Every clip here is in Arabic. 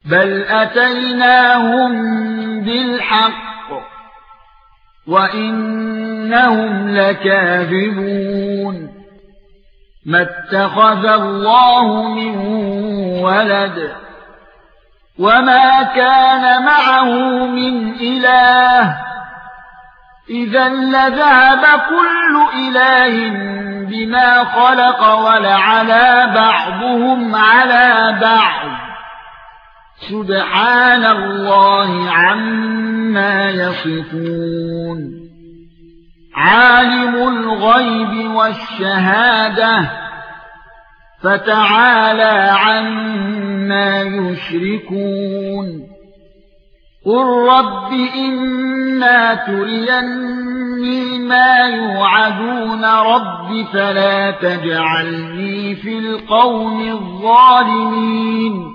بل أتيناهم بالحق وإنهم لكاذبون ما اتخذ الله من ولد وما كان معه من إله إذا لذهب كل إله بما خلق ولعلى بعضهم على بعض سبحان الله عما يصفون عالم الغيب والشهادة فتعالى عما يشركون قل رب إما تريني ما يوعدون رب فلا تجعلني في القوم الظالمين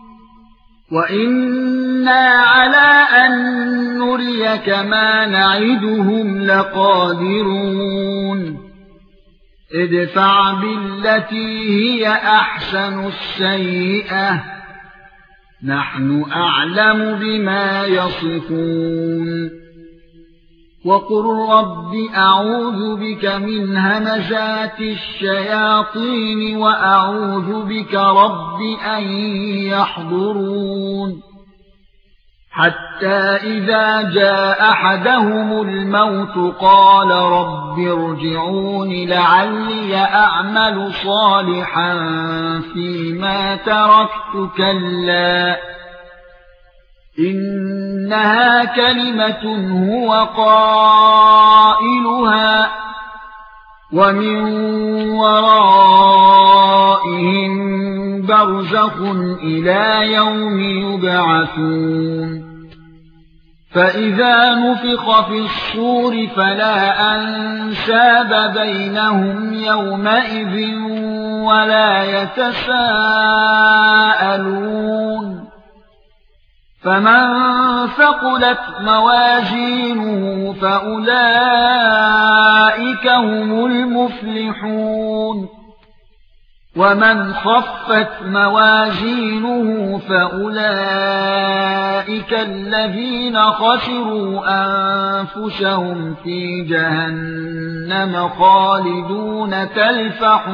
وإنا على أن نريك ما نعدهم لقادرون ادفع بالتي هي أحسن السيئة نحن أعلم بما يصفون وقل رب أعوذ بك من همزات الشياطين وأعوذ بك رب أن يحضرون حتى إذا جاء أحدهم الموت قال رب ارجعون لعلي أعمل صالحا فيما تركت كلا إنها كلمة هو قائلها ومن ورائهم برزخ إلى يوم يبعثون فإذا نفخ في الصور فلا أنساب بينهم يومئذ ولا يتساءلون فمن ثقلت موازينه فأولئك هم المفلحون ومن خفت موازينه فأولئك الذين خسروا أنفسهم في جهنم خالدون تلفح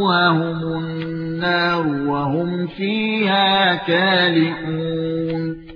وجوههم النار وهم فيها كالحون